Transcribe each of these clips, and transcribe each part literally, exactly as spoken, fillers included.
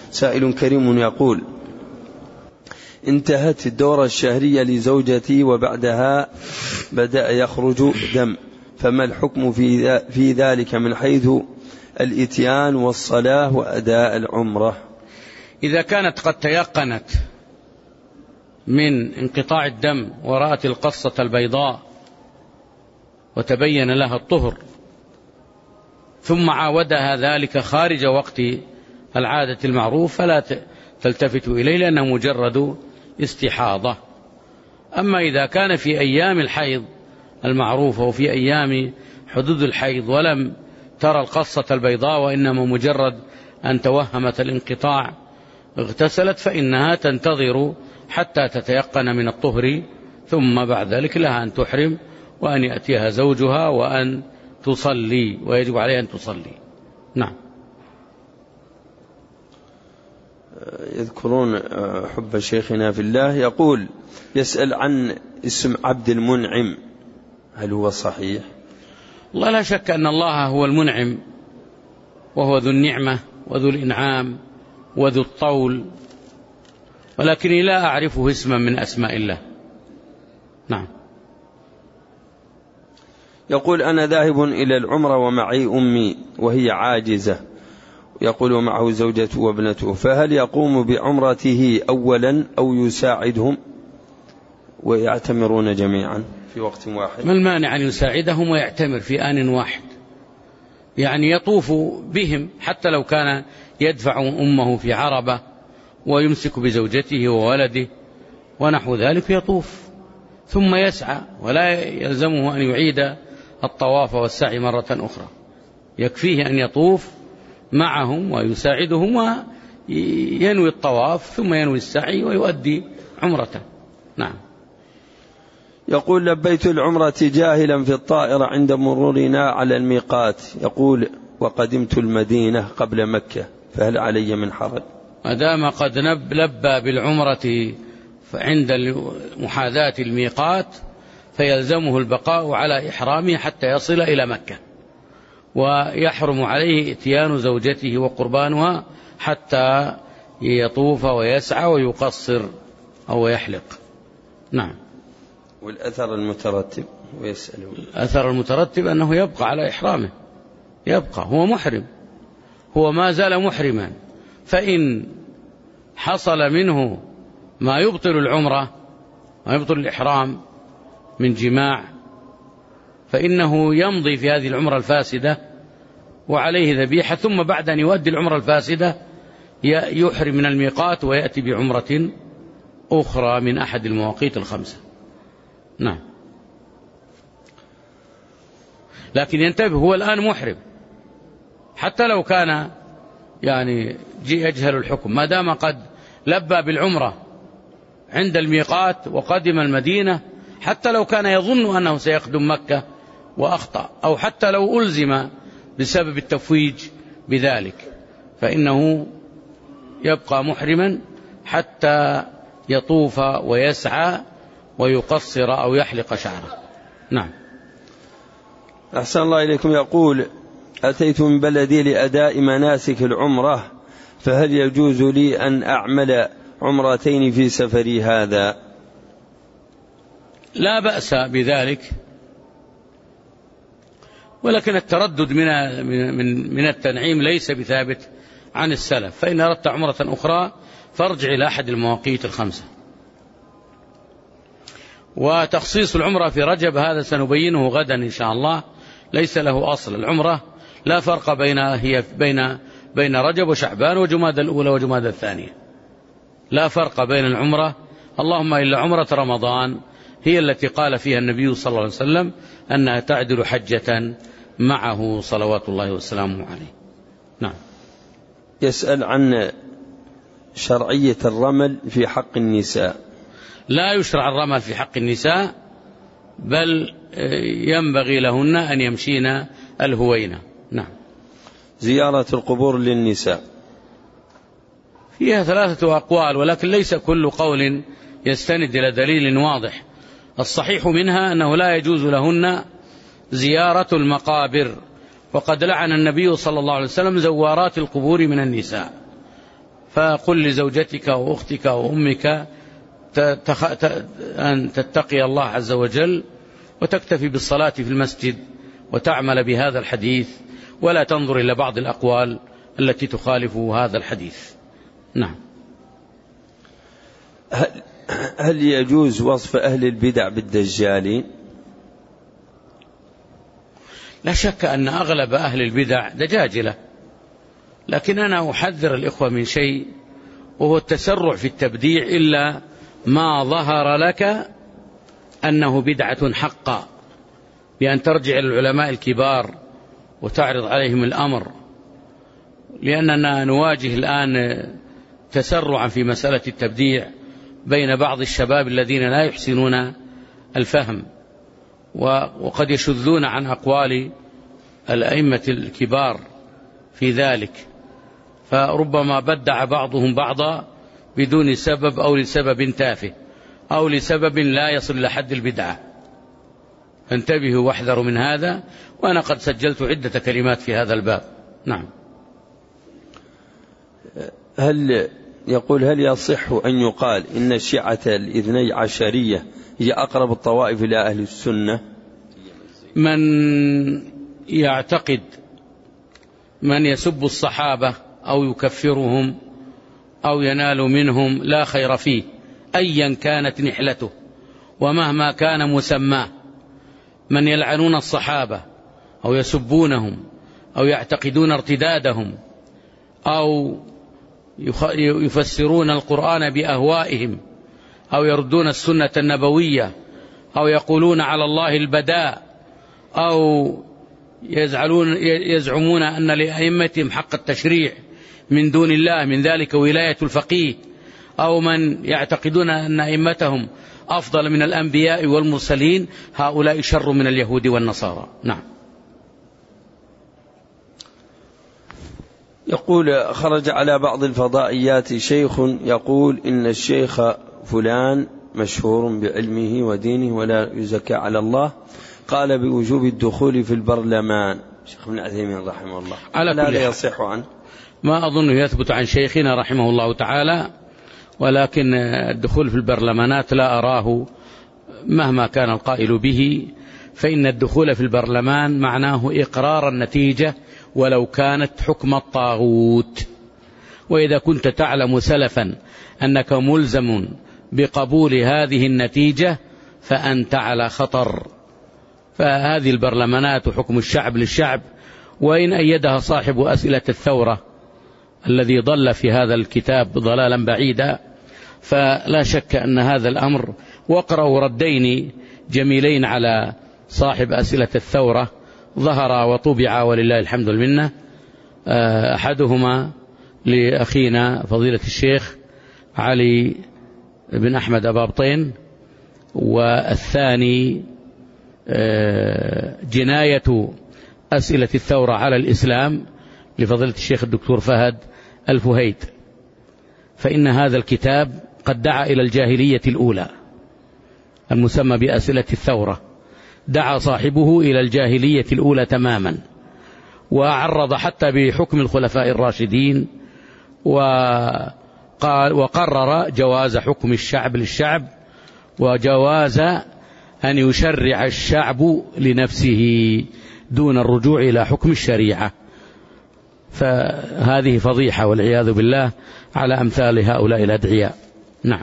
سائل كريم يقول: انتهت الدورة الشهرية لزوجتي وبعدها بدأ يخرج دم، فما الحكم في ذلك من حيث الإتيان والصلاة وأداء العمرة؟ إذا كانت قد تيقنت من انقطاع الدم ورأت القصة البيضاء وتبين لها الطهر ثم عاودها ذلك خارج وقت العادة المعروف فلا تلتفت إليه لأنه مجرد استحاضة. أما إذا كان في أيام الحيض المعروفة وفي أيام حدود الحيض ولم ترى القصة البيضاء وإنما مجرد أن توهمت الانقطاع اغتسلت، فإنها تنتظر حتى تتيقن من الطهر، ثم بعد ذلك لها أن تحرم وأن يأتيها زوجها وأن تصلي، ويجب عليها أن تصلي. نعم. يذكرون حب شيخنا في الله، يقول: يسأل عن اسم عبد المنعم، هل هو صحيح؟ والله لا شك أن الله هو المنعم، وهو ذو النعمة وذو الإنعام وذو الطول، ولكني لا أعرفه اسما من أسماء الله. نعم. يقول: أنا ذاهب إلى العمرة ومعي أمي وهي عاجزة، يقول معه زوجته وابنته، فهل يقوم بعمرته أولا أو يساعدهم ويعتمرون جميعا في وقت واحد؟ ما المانع أن يساعدهم ويعتمر في آن واحد؟ يعني يطوف بهم حتى لو كان يدفع أمه في عربة ويمسك بزوجته وولده ونحو ذلك يطوف ثم يسعى، ولا يلزمه أن يعيد الطواف والسعي مرة أخرى، يكفيه أن يطوف معهم ويساعدهم وينوي الطواف ثم ينوي السعي ويؤدي عمرته. نعم. يقول: لبيت العمرة جاهلا في الطائرة عند مرورنا على الميقات، يقول: وقدمت المدينة قبل مكة، فهل علي من حرج؟ ما دام قد لبى بالعمرة عند محاذاة الميقات فيلزمه البقاء على إحرامه حتى يصل إلى مكة، ويحرم عليه اتيان زوجته وقربانها حتى يطوف ويسعى ويقصر أو يحلق. نعم. والأثر المترتب ويسأل. الأثر المترتب أنه يبقى على إحرامه، يبقى هو محرم، هو ما زال محرما، فإن حصل منه ما يبطل العمرة ما يبطل الإحرام من جماع فإنه يمضي في هذه العمرة الفاسدة وعليه ذبيحة، ثم بعد أن يؤدي العمرة الفاسدة يحرم من الميقات ويأتي بعمرة أخرى من أحد المواقيت الخمسة. نعم. لكن ينتبه، هو الآن محرم حتى لو كان يعني يجهل الحكم، ما دام قد لبى بالعمرة عند الميقات وقدم المدينة، حتى لو كان يظن أنه سيقدم مكة وأخطأ، أو حتى لو ألزم بسبب التفويج بذلك، فإنه يبقى محرما حتى يطوف ويسعى ويقصر أو يحلق شعره. نعم. أحسن الله إليكم. يقول: أتيت من بلدي لأداء مناسك العمرة، فهل يجوز لي أن أعمل عمرتين في سفري هذا؟ لا بأس بذلك، ولكن التردد من من من التنعيم ليس بثابت عن السلف، فإن أردت عمرة أخرى فارجع إلى أحد المواقيت الخمسة. وتخصيص العمرة في رجب هذا سنبينه غدا إن شاء الله، ليس له أصل. العمرة لا فرق بين هي بين بين رجب وشعبان وجمادى الأولى وجمادى الثانية، لا فرق بين العمرة، اللهم إلا عمرة رمضان هي التي قال فيها النبي صلى الله عليه وسلم أنها تعدل حجة معه صلوات الله وسلامه عليه. نعم. يسأل عن شرعية الرمل في حق النساء. لا يشرع الرمل في حق النساء، بل ينبغي لهن أن يمشين الهوينة. نعم. زيارة القبور للنساء فيها ثلاثة أقوال، ولكن ليس كل قول يستند إلى دليل واضح. الصحيح منها أنه لا يجوز لهن زيارة المقابر، وقد لعن النبي صلى الله عليه وسلم زوارات القبور من النساء، فقل لزوجتك وأختك وأمك أن تتقي الله عز وجل وتكتفي بالصلاة في المسجد وتعمل بهذا الحديث، ولا تنظر إلى بعض الأقوال التي تخالف هذا الحديث. نعم. هل, هل يجوز وصف أهل البدع بالدجالين؟ لا شك أن أغلب أهل البدع دجاجلة، لكن أنا أحذر الإخوة من شيء، وهو التسرع في التبديع إلا ما ظهر لك أنه بدعة حقا، بأن ترجع للعلماء الكبار وتعرض عليهم الأمر، لأننا نواجه الآن تسرعا في مسألة التبديع بين بعض الشباب الذين لا يحسنون الفهم، وقد يشذون عن أقوال الأئمة الكبار في ذلك، فربما بدع بعضهم بعضا بدون سبب أو لسبب تافه أو لسبب لا يصل إلى حد البدعة. انتبهوا واحذروا من هذا، وأنا قد سجلت عدة كلمات في هذا الباب. نعم. هل يقول هل يصح أن يقال إن الشيعة الاثني عشرية هي أقرب الطوائف إلى أهل السنة؟ من يعتقد من يسب الصحابة أو يكفرهم أو ينال منهم لا خير فيه أيا كانت نحلته ومهما كان مسماه. من يلعنون الصحابة أو يسبونهم أو يعتقدون ارتدادهم أو يفسرون القرآن بأهوائهم أو يردون السنة النبوية أو يقولون على الله البداء أو يزعلون يزعمون أن لأئمتهم حق التشريع من دون الله، من ذلك ولاية الفقيه، أو من يعتقدون أن أئمتهم أفضل من الأنبياء والمرسلين، هؤلاء شر من اليهود والنصارى. نعم. يقول خرج على بعض الفضائيات شيخ يقول إن الشيخ فلان مشهور بعلمه ودينه ولا يزكى على الله، قال بوجوب الدخول في البرلمان. شيخ ابن عثيمين رحمه الله، لا لا يصح عنه؟ ما أظن يثبت عن شيخنا رحمه الله تعالى، ولكن الدخول في البرلمانات لا أراه مهما كان القائل به، فإن الدخول في البرلمان معناه إقرار النتيجة ولو كانت حكم الطاغوت. وإذا كنت تعلم سلفا أنك ملزم بقبول هذه النتيجة فأنت على خطر. فهذه البرلمانات حكم الشعب للشعب، وإن أيدها صاحب أسئلة الثورة الذي ضل في هذا الكتاب ضلالا بعيدا، فلا شك أن هذا الأمر. واقرأوا ردين جميلين على صاحب أسئلة الثورة ظهر وطبع ولله الحمد والمنة، أحدهما لأخينا فضيلة الشيخ علي بن أحمد أبابطين، والثاني جناية أسئلة الثورة على الإسلام لفضيلة الشيخ الدكتور فهد الفهيد. فإن هذا الكتاب قد دعا إلى الجاهلية الأولى المسمى بأسئلة الثورة، دعا صاحبه إلى الجاهلية الأولى تماما، وعرض حتى بحكم الخلفاء الراشدين، وقال وقرر جواز حكم الشعب للشعب، وجواز أن يشرع الشعب لنفسه دون الرجوع إلى حكم الشريعة. فهذه فضيحة والعياذ بالله على أمثال هؤلاء الأدعياء. نعم.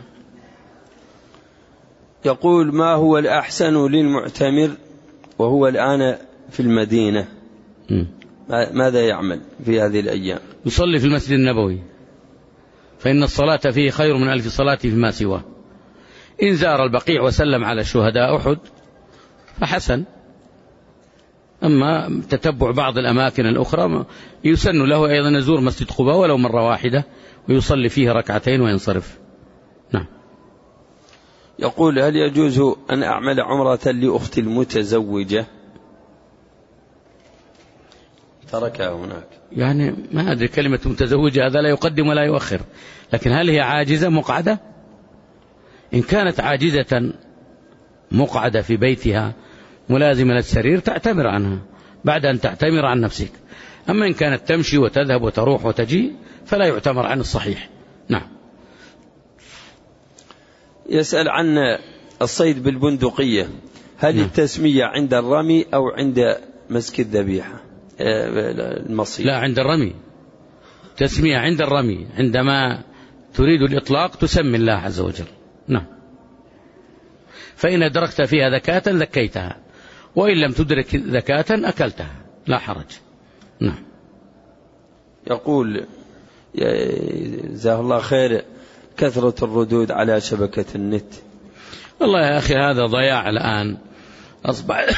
يقول ما هو الأحسن للمعتمر وهو الآن في المدينة؟ م. ماذا يعمل في هذه الأيام؟ يصلي في المسجد النبوي، فإن الصلاة فيه خير من ألف صلاة فيما سواه. إن زار البقيع وسلم على شهداء أحد فحسن، أما تتبع بعض الأماكن الأخرى يسن له أيضا يزور مسجد قباء ولو مرة واحدة ويصلي فيه ركعتين وينصرف. نعم. يقول هل يجوز أن أعمل عمرة لأختي المتزوجة؟ تركها هناك. يعني ما أدري، كلمة متزوجة هذا لا يقدم ولا يؤخر، لكن هل هي عاجزة مقعدة؟ إن كانت عاجزة مقعدة في بيتها ملازمة للسرير تعتمر عنها بعد أن تعتمر عن نفسك. أما إن كانت تمشي وتذهب وتروح وتجي فلا يعتمر عن الصحيح. نعم. يسأل عن الصيد بالبندقية، هل نعم. التسمية عند الرمي أو عند مسك الذبيحة المصيد؟ لا، عند الرمي. تسمية عند الرمي، عندما تريد الإطلاق تسمي الله عز وجل. نعم. فإن أدركت فيها ذكاة ذكيتها، وإن لم تدرك ذكاة أكلتها، لا حرج. نعم. يقول جزاه الله خير، كثرة الردود على شبكة النت. والله يا أخي هذا ضياع الآن، أصبح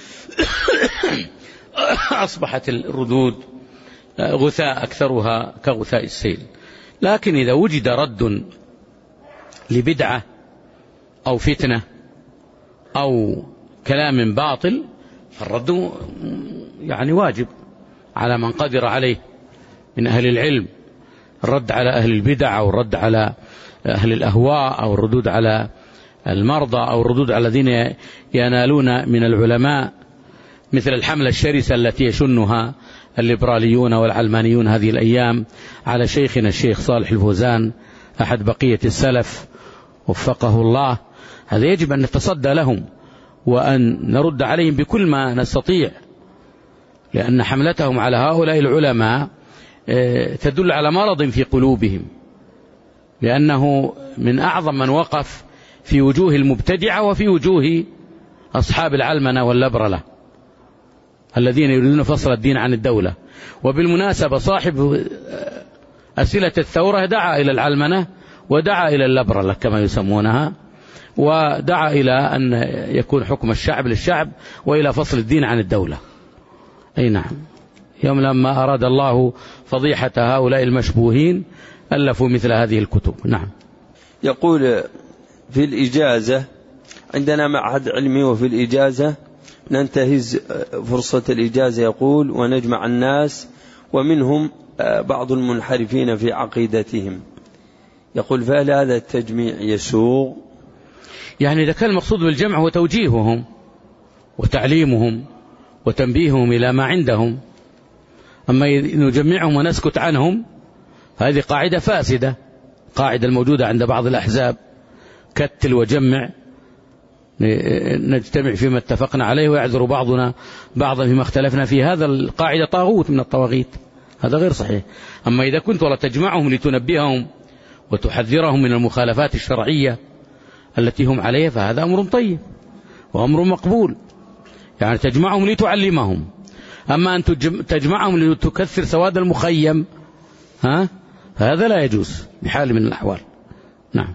أصبحت الردود غثاء أكثرها كغثاء السيل. لكن إذا وجد رد لبدعة أو فتنة أو كلام باطل فالرد يعني واجب على من قدر عليه من أهل العلم، الرد على أهل البدع أو الرد على أهل الأهواء أو الردود على المرضى أو الردود على الذين ينالون من العلماء، مثل الحملة الشرسة التي يشنها الليبراليون والعلمانيون هذه الأيام على شيخنا الشيخ صالح الفوزان أحد بقية السلف وفقه الله. هذا يجب أن نتصدى لهم وأن نرد عليهم بكل ما نستطيع، لأن حملتهم على هؤلاء العلماء تدل على مرض في قلوبهم، لأنه من أعظم من وقف في وجوه المبتدعة وفي وجوه أصحاب العلمنة واللبرلة الذين يريدون فصل الدين عن الدولة. وبالمناسبة صاحب أسئلة الثورة دعا إلى العلمنة ودعا إلى اللبرلة كما يسمونها، ودعا إلى أن يكون حكم الشعب للشعب وإلى فصل الدين عن الدولة. أي نعم. يوم لما أراد الله فضيحة هؤلاء المشبوهين ألفوا مثل هذه الكتب. نعم. يقول في الإجازة عندنا معهد علمي، وفي الإجازة ننتهز فرصة الإجازة يقول ونجمع الناس، ومنهم بعض المنحرفين في عقيدتهم. يقول فهل هذا التجميع يسوغ؟ يعني إذا كان المقصود بالجمع هو توجيههم وتعليمهم وتنبيههم إلى ما عندهم، أما نجمعهم ونسكت عنهم هذه قاعدة فاسدة، قاعدة الموجودة عند بعض الأحزاب، كتل وجمع، نجتمع فيما اتفقنا عليه ويعذر بعضنا بعضا فيما اختلفنا فيه. هذا القاعدة طاغوت من الطواغيت، هذا غير صحيح. أما إذا كنت ولا تجمعهم لتنبههم وتحذرهم من المخالفات الشرعية التي هم عليها فهذا أمر طيب وأمر مقبول، يعني تجمعهم لتعلمهم. أما أن تجمعهم لتكثر سواد المخيم ها فهذا لا يجوز بحال من الأحوال. نعم.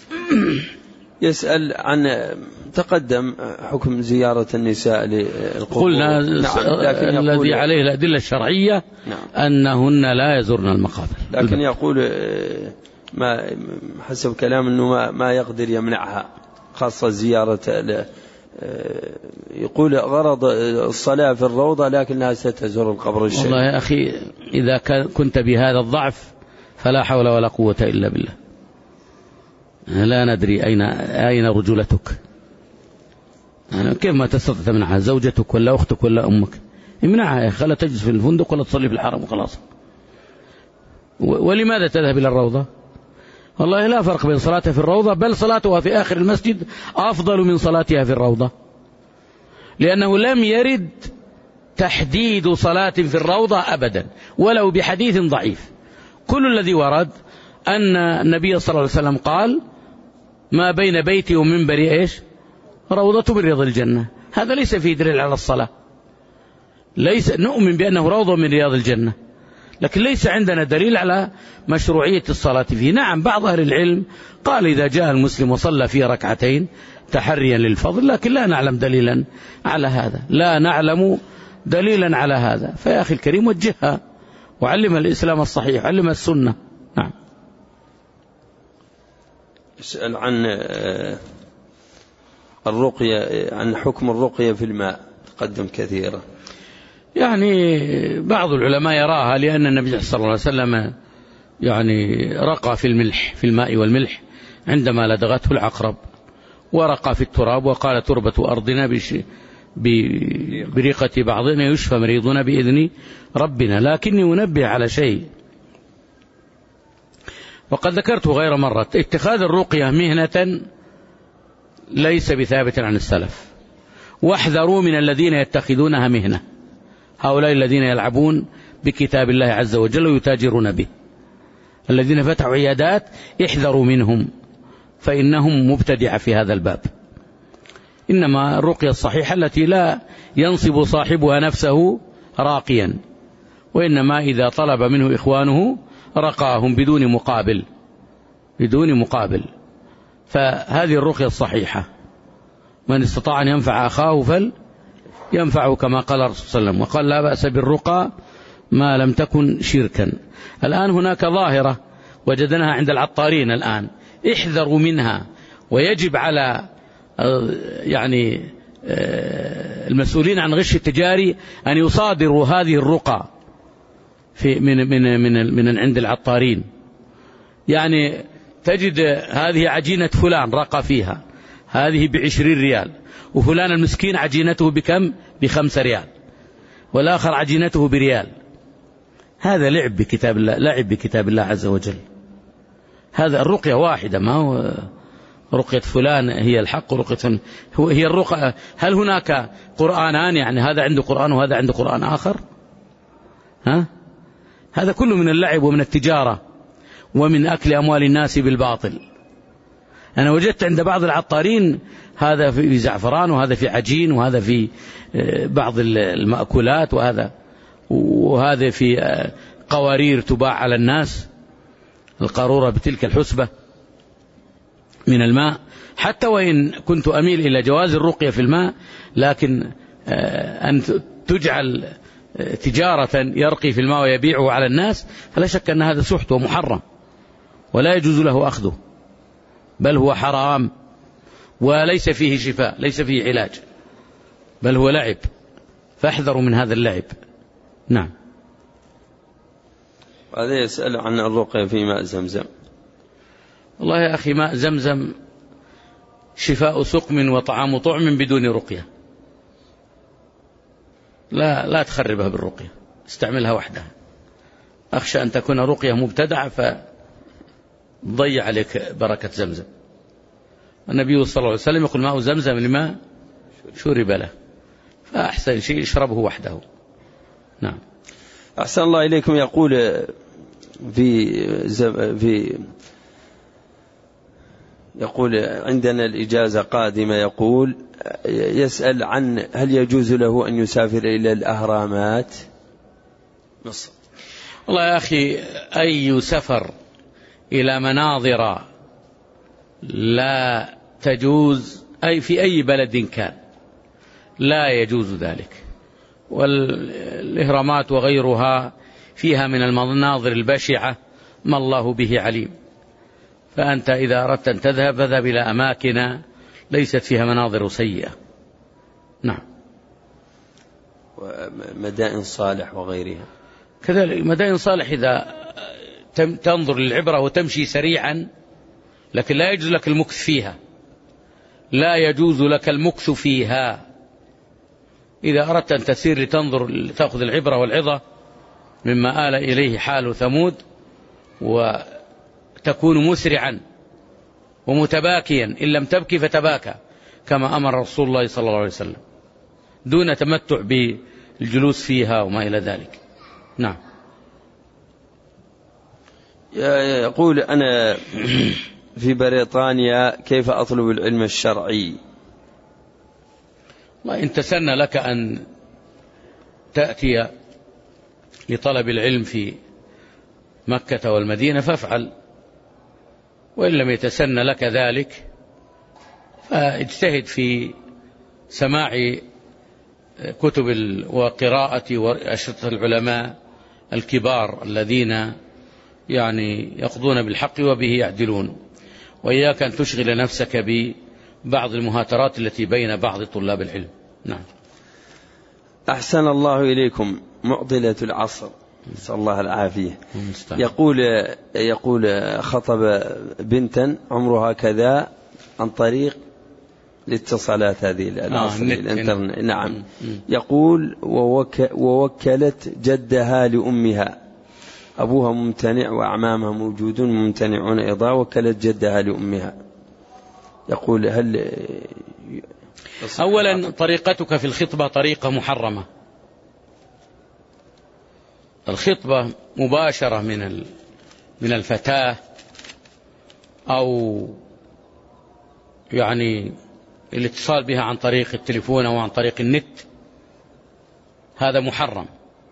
يسأل عن تقدم حكم زيارة النساء للقبور. قلنا نعم. الذي عليه الأدلة الشرعية نعم. أنهن لا يزورن المقابر، لكن يقول ما حسب كلام أنه ما, ما يقدر يمنعها، خاصة زيارة، يقول غرض الصلاة في الروضة لكنها ستزور القبر الشريف. والله يا أخي إذا كنت بهذا الضعف فلا حول ولا قوة إلا بالله. لا ندري أين أين رجولتك، يعني كيف ما تستطيع تمنعها؟ زوجتك ولا أختك ولا أمك؟ امنعها، خلها تجلس في الفندق ولا تصلي في الحرم وخلاص. ولماذا تذهب إلى الروضة؟ والله لا فرق بين صلاتها في الروضة، بل صلاتها في آخر المسجد أفضل من صلاتها في الروضة، لأنه لم يرد تحديد صلاة في الروضة أبدا ولو بحديث ضعيف. كل الذي ورد أن النبي صلى الله عليه وسلم قال ما بين بيتي ومنبري إيش؟ روضة من رياض الجنة. هذا ليس فيه دليل على الصلاة، ليس نؤمن بأنه روضة من رياض الجنة، لكن ليس عندنا دليل على مشروعية الصلاة فيه. نعم بعض أهل العلم قال إذا جاء المسلم وصلى فيه ركعتين تحريا للفضل، لكن لا نعلم دليلا على هذا، لا نعلم دليلا على هذا. فيا أخي الكريم وجهها وعلم الإسلام الصحيح، علم السنة. نعم. اسأل عن الرقية، عن حكم الرقية في الماء، تقدم كثيرا. يعني بعض العلماء يراها لأن النبي صلى الله عليه وسلم يعني رقى في الملح، في الماء والملح عندما لدغته العقرب، ورقى في التراب وقال تربة أرضنا بريقة بعضنا يشفى مريضنا بإذن ربنا. لكني أنبه على شيء، وقد ذكرته غير مرة، اتخاذ الرقية مهنة ليس بثابت عن السلف، واحذروا من الذين يتخذونها مهنة، هؤلاء الذين يلعبون بكتاب الله عز وجل ويتاجرون به، الذين فتحوا عيادات احذروا منهم فإنهم مبتدعة في هذا الباب. إنما الرقية الصحيحة التي لا ينصب صاحبها نفسه راقيا، وإنما إذا طلب منه إخوانه رقاهم بدون مقابل بدون مقابل فهذه الرقية الصحيحة. من استطاع أن ينفع أخاه فلينفعه كما قال الرسول صلى الله عليه وسلم، وقال لا بأس بالرقى ما لم تكن شركا. الآن هناك ظاهرة وجدناها عند العطارين الآن، احذروا منها، ويجب على يعني المسؤولين عن غش التجاري أن يصادروا هذه الرقى في من من من من عند العطارين. يعني تجد هذه عجينة فلان رقى فيها، هذه بعشرين ريال، وفلان المسكين عجينته بكم؟ بخمسة ريال، والآخر عجينته بريال. هذا لعب بكتاب الله، لعب بكتاب الله عز وجل. هذا الرقية واحدة، ما هو رقية فلان هي الحق ورقية هي الرقية. هل هناك قرآنان؟ يعني هذا عنده قرآن وهذا عنده قرآن آخر؟ ها؟ هذا كله من اللعب ومن التجارة ومن أكل أموال الناس بالباطل. أنا وجدت عند بعض العطارين هذا في زعفران، وهذا في عجين، وهذا في بعض المأكولات، وهذا وهذا في قوارير تباع على الناس، القارورة بتلك الحسبة من الماء. حتى وإن كنت أميل إلى جواز الرقية في الماء، لكن أن تجعل تجارة يرقي في الماء ويبيعه على الناس فلا شك أن هذا سحت ومحرم ولا يجوز له أخذه، بل هو حرام وليس فيه شفاء، ليس فيه علاج، بل هو لعب، فاحذروا من هذا اللعب. نعم. هذا يسأل عن الرقية في ماء زمزم. والله يا أخي ماء زمزم شفاء سقم وطعام طعم بدون رقية، لا لا تخربها بالرقية، استعملها وحدها. أخشى أن تكون رقية مبتدعة فضيع عليك بركة زمزم. النبي صلى الله عليه وسلم يقول ماء زمزم لما شرب له، فأحسن شيء اشربه وحده. نعم. أحسن الله إليكم. يقول في في يقول عندنا الإجازة قادمة، يقول يسأل عن هل يجوز له أن يسافر إلى الأهرامات مصر. والله يا أخي أي سفر إلى مناظر لا تجوز أي في أي بلد كان لا يجوز ذلك، والإهرامات وغيرها فيها من المناظر البشعة ما الله به عليم. فأنت إذا أردت أن تذهب فذهب إلى أماكن ليست فيها مناظر سيئة. نعم. ومدائن صالح وغيرها كذلك. مدائن صالح إذا تنظر للعبرة وتمشي سريعا، لكن لا يجوز لك المكث فيها، لا يجوز لك المكث فيها. إذا أردت أن تسير لتنظر لتأخذ العبرة والعظة مما آل إليه حال ثمود، وتكون مسرعا ومتباكيا، إن لم تبكي فتباكى كما أمر رسول الله صلى الله عليه وسلم، دون تمتع بالجلوس فيها وما إلى ذلك. نعم. يقول أنا في بريطانيا كيف أطلب العلم الشرعي؟ ما إن تسن لك أن تأتي لطلب العلم في مكة والمدينة فافعل، وإن لم يتسن لك ذلك فاجتهد في سماع كتب وقراءة وأشرطة العلماء الكبار الذين يعني يقضون بالحق وبه يعدلون، وإياك أن تشغل نفسك ببعض المهاترات التي بين بعض طلاب العلم. نعم. أحسن الله إليكم. معضلة العصر، نسأل الله العافية. يقول يقول خطب بنتا عمرها كذا عن طريق الاتصالات هذه العصر آه الانترنت. نعم. يقول ووك ووكلت جدها لأمها أبوها ممتنع وأعمامها موجودون ممتنعون أيضا، وكلت جدها لأمها. يقول هل أولا طريقتك في الخطبة طريقة محرمة. الخطبة مباشرة من من الفتاة أو يعني الاتصال بها عن طريق التليفون أو عن طريق النت، هذا محرم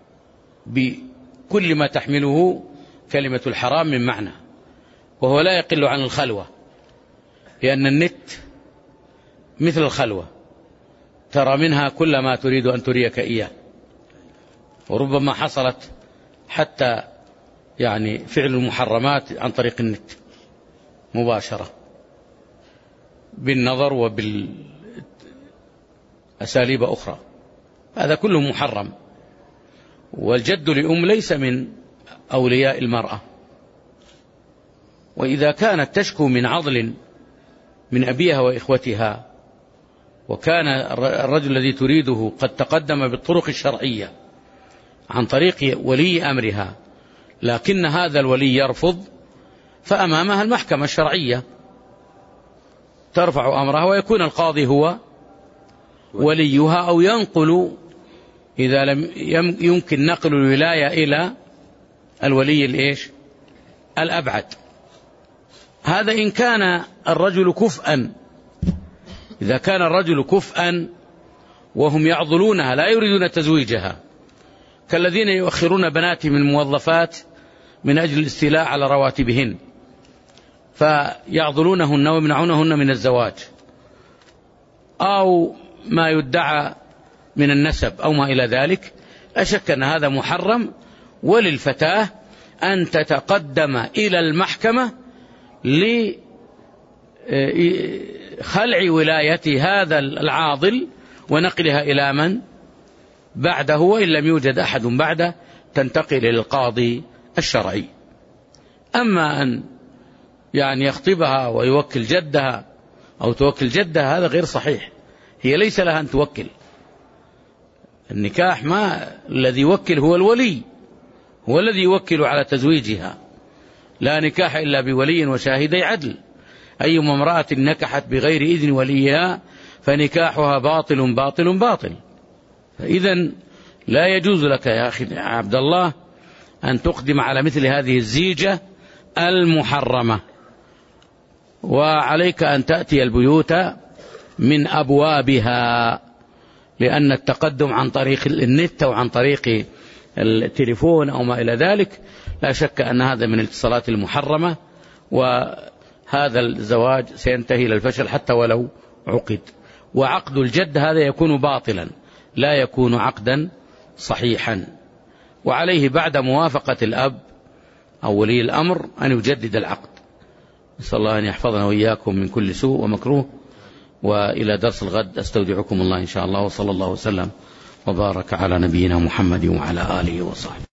بكل ما تحمله كلمة الحرام من معنى، وهو لا يقل عن الخلوة، لأن النت مثل الخلوة، ترى منها كل ما تريد أن تريك إياه، وربما حصلت حتى يعني فعل المحرمات عن طريق النت مباشرة بالنظر وبالأساليب أخرى، هذا كله محرم. والجد لأم ليس من أولياء المرأة، وإذا كانت تشكو من عضل من أبيها وإخوتها، وكان الرجل الذي تريده قد تقدم بالطرق الشرعية عن طريق ولي أمرها، لكن هذا الولي يرفض، فأمامها المحكمة الشرعية ترفع أمرها، ويكون القاضي هو وليها، أو ينقل إذا لم يمكن نقل الولاية إلى الولي الإيش الأبعد. هذا إن كان الرجل كفءا. إذا كان الرجل كفءا وهم يعضلونها لا يريدون تزويجها، كالذين يؤخرون بناتهم الموظفات من أجل الاستيلاء على رواتبهن، فيعضلونهن ويمنعونهن من الزواج، أو ما يدعى من النسب أو ما إلى ذلك، لا شك أن هذا محرم. وللفتاة أن تتقدم إلى المحكمة لخلع ولاية هذا العاضل ونقلها إلى من بعده، وإن لم يوجد أحد بعده تنتقل إلى القاضي الشرعي. أما أن يعني يخطبها ويوكل جدها أو توكل جدها، هذا غير صحيح، هي ليس لها أن توكل. النكاح ما الذي يوكل هو الولي، هو الذي يوكل على تزويجها، لا نكاح إلا بولي وشاهدي عدل. أيما امرأة نكحت بغير إذن وليها فنكاحها باطل باطل باطل. فإذا لا يجوز لك يا أخي عبد الله أن تقدم على مثل هذه الزيجة المحرمة، وعليك أن تأتي البيوت من أبوابها، لأن التقدم عن طريق النت أو عن طريق التليفون أو ما إلى ذلك لا شك أن هذا من الاتصالات المحرمة، وهذا الزواج سينتهي إلى الفشل حتى ولو عقد. وعقد الجد هذا يكون باطلا، لا يكون عقدا صحيحا، وعليه بعد موافقة الأب أو ولي الأمر أن يجدد العقد. نسأل الله أن يحفظنا وإياكم من كل سوء ومكروه. وإلى درس الغد أستودعكم الله إن شاء الله، وصلى الله وسلم وبارك على نبينا محمد وعلى آله وصحبه.